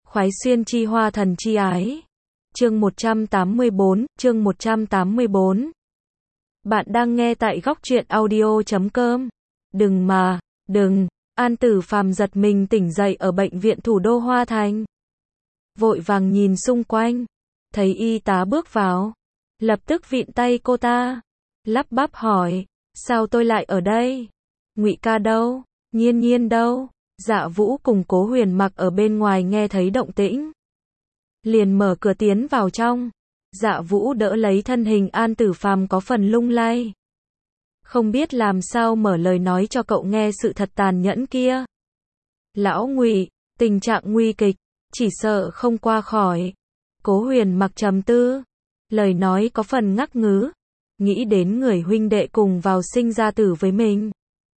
Khoái xuyên chi hoa thần chi ái. Chương 184. Bạn đang nghe tại góc truyện audio.com. Đừng. An Tử Phàm giật mình tỉnh dậy ở bệnh viện thủ đô Hoa Thành. Vội vàng nhìn xung quanh, thấy y tá bước vào, lập tức vịn tay cô ta, lắp bắp hỏi, sao tôi lại ở đây? Ngụy ca đâu? Nhiên Nhiên đâu? Dạ Vũ cùng Cố Huyền Mặc ở bên ngoài nghe thấy động tĩnh, liền mở cửa tiến vào trong. Dạ Vũ đỡ lấy thân hình An Tử Phàm có phần lung lay, không biết làm sao mở lời nói cho cậu nghe sự thật tàn nhẫn kia. Lão Ngụy, tình trạng nguy kịch, chỉ sợ không qua khỏi. Cố Huyền Mặc trầm tư, lời nói có phần ngắc ngứ, nghĩ đến người huynh đệ cùng vào sinh ra tử với mình.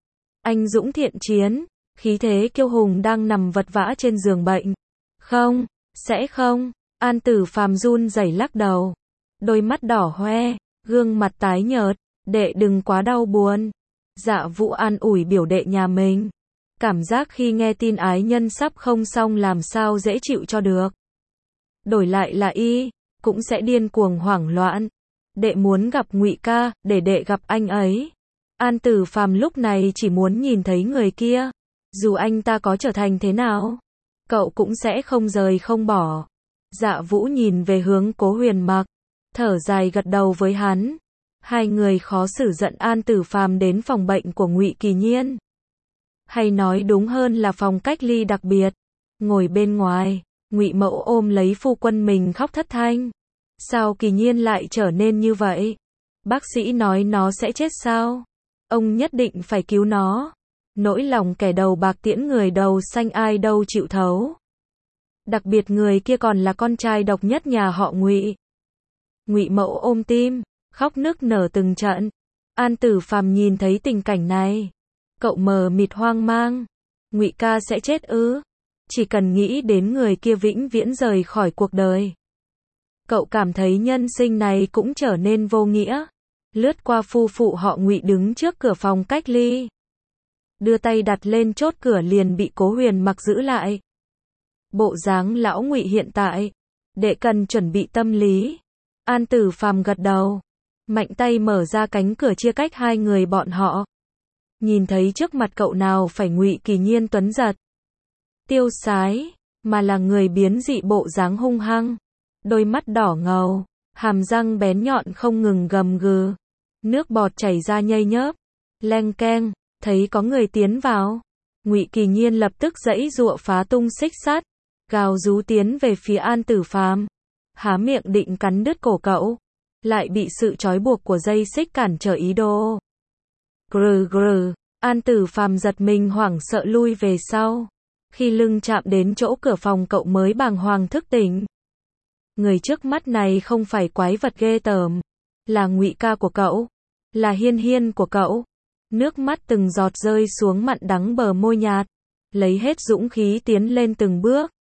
Anh dũng thiện chiến, khí thế kiêu hùng đang nằm vật vã trên giường bệnh. Không, sẽ không. An Tử Phàm run rẩy lắc đầu, đôi mắt đỏ hoe, gương mặt tái nhợt. Đệ đừng quá đau buồn. Dạ Vũ an ủi biểu đệ nhà mình. Cảm giác khi nghe tin ái nhân sắp không xong làm sao dễ chịu cho được. Đổi lại là y, cũng sẽ điên cuồng hoảng loạn. Đệ muốn gặp Ngụy ca, để đệ gặp anh ấy. An Tử Phàm lúc này chỉ muốn nhìn thấy người kia. Dù anh ta có trở thành thế nào, cậu cũng sẽ không rời không bỏ. Dạ Vũ nhìn về hướng Cố Huyền Mặc, thở dài gật đầu với hắn. Hai người khó xử dẫn An Tử Phàm đến phòng bệnh của Ngụy Kỳ Nhiên. Hay nói đúng hơn là phòng cách ly đặc biệt. Ngồi bên ngoài, Ngụy Mẫu ôm lấy phu quân mình khóc thất thanh. Sao Kỳ Nhiên lại trở nên như vậy? Bác sĩ nói nó sẽ chết sao? Ông nhất định phải cứu nó. Nỗi lòng kẻ đầu bạc tiễn người đầu xanh ai đâu chịu thấu. Đặc biệt người kia còn là con trai độc nhất nhà họ Ngụy. Ngụy Mẫu ôm tim, khóc nức nở từng trận. An Tử Phàm nhìn thấy tình cảnh này, cậu mờ mịt hoang mang. Ngụy ca sẽ chết ư? Chỉ cần nghĩ đến người kia vĩnh viễn rời khỏi cuộc đời, cậu cảm thấy nhân sinh này cũng trở nên vô nghĩa. Lướt qua phu phụ họ Ngụy đứng trước cửa phòng cách ly, đưa tay đặt lên chốt cửa liền bị Cố Huyền Mặc giữ lại. Bộ dáng lão Ngụy hiện tại, đệ cần chuẩn bị tâm lý. An Tử Phàm gật đầu, mạnh tay mở ra cánh cửa chia cách hai người bọn họ. Nhìn thấy trước mặt cậu nào phải Ngụy Kỳ Nhiên tuấn giật, tiêu sái, mà là người biến dị bộ dáng hung hăng, đôi mắt đỏ ngầu, hàm răng bén nhọn không ngừng gầm gừ, nước bọt chảy ra nhây nhớp. Leng keng, thấy có người tiến vào, Ngụy Kỳ Nhiên lập tức giãy giụa phá tung xích sắt, gào rú tiến về phía An Tử Phàm, há miệng định cắn đứt cổ cậu, lại bị sự trói buộc của dây xích cản trở ý đồ. Grừ, An Tử Phàm giật mình hoảng sợ lui về sau. Khi lưng chạm đến chỗ cửa phòng cậu mới bàng hoàng thức tỉnh. Người trước mắt này không phải quái vật ghê tởm, là Ngụy ca của cậu, là Hiên Hiên của cậu. Nước mắt từng giọt rơi xuống mặn đắng bờ môi nhạt, lấy hết dũng khí tiến lên từng bước.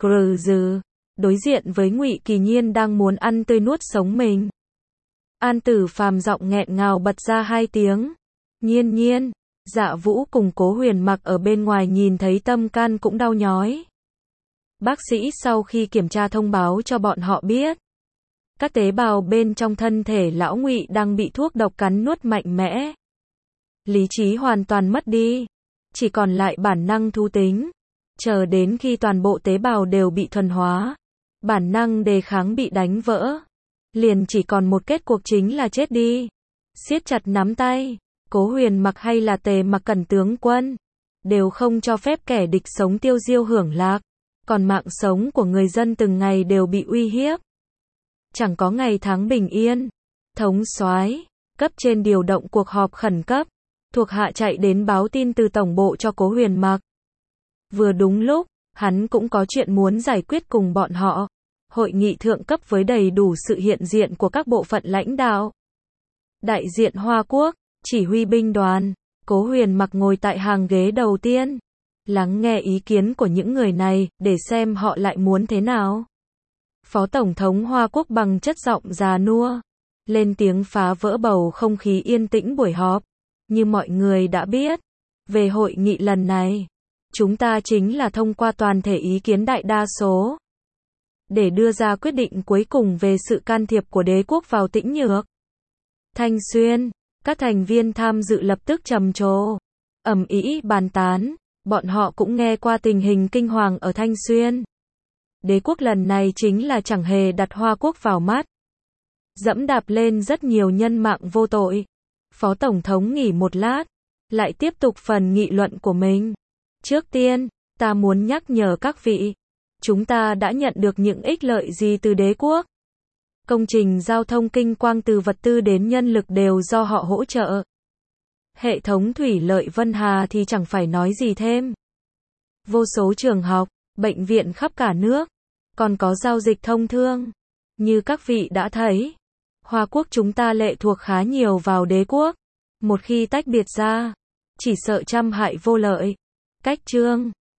Đối diện với Ngụy Kỳ Nhiên đang muốn ăn tươi nuốt sống mình. An Tử Phàm giọng nghẹn ngào bật ra hai tiếng. Nhiên Nhiên. Dạ Vũ cùng Cố Huyền Mặc ở bên ngoài nhìn thấy tâm can cũng đau nhói. Bác sĩ sau khi kiểm tra thông báo cho bọn họ biết, các tế bào bên trong thân thể lão Ngụy đang bị thuốc độc cắn nuốt mạnh mẽ. Lý trí hoàn toàn mất đi, chỉ còn lại bản năng thú tính. Chờ đến khi toàn bộ tế bào đều bị thuần hóa, bản năng đề kháng bị đánh vỡ, liền chỉ còn một kết cuộc chính là chết đi. Siết chặt nắm tay, Cố Huyền Mặc hay là Tề Mặc Cẩn tướng quân, đều không cho phép kẻ địch sống tiêu diêu hưởng lạc, còn mạng sống của người dân từng ngày đều bị uy hiếp. Chẳng có ngày tháng bình yên. Thống soái, cấp trên điều động cuộc họp khẩn cấp, thuộc hạ chạy đến báo tin từ tổng bộ cho Cố Huyền Mặc. Vừa đúng lúc, hắn cũng có chuyện muốn giải quyết cùng bọn họ. Hội nghị thượng cấp với đầy đủ sự hiện diện của các bộ phận lãnh đạo. Đại diện Hoa Quốc, chỉ huy binh đoàn, Cố Huyền Mặc ngồi tại hàng ghế đầu tiên, lắng nghe ý kiến của những người này, để xem họ lại muốn thế nào. Phó Tổng thống Hoa Quốc bằng chất giọng già nua, lên tiếng phá vỡ bầu không khí yên tĩnh buổi họp. Như mọi người đã biết, về hội nghị lần này, chúng ta chính là thông qua toàn thể ý kiến đại đa số. để đưa ra quyết định cuối cùng về sự can thiệp của đế quốc vào Tĩnh Nhược. Thanh Xuyên, các thành viên tham dự lập tức trầm trồ, ầm ĩ bàn tán, bọn họ cũng nghe qua tình hình kinh hoàng ở Thanh Xuyên. Đế quốc lần này chính là chẳng hề đặt Hoa quốc vào mắt, dẫm đạp lên rất nhiều nhân mạng vô tội. Phó Tổng thống nghỉ một lát, lại tiếp tục phần nghị luận của mình. Trước tiên, ta muốn nhắc nhở các vị, chúng ta đã nhận được những ích lợi gì từ đế quốc. Công trình giao thông kinh quang từ vật tư đến nhân lực đều do họ hỗ trợ. Hệ thống thủy lợi Vân Hà thì chẳng phải nói gì thêm. Vô số trường học, bệnh viện khắp cả nước, còn có giao dịch thông thương. Như các vị đã thấy, Hoa quốc chúng ta lệ thuộc khá nhiều vào đế quốc. Một khi tách biệt ra, chỉ sợ trăm hại vô lợi. Cách chương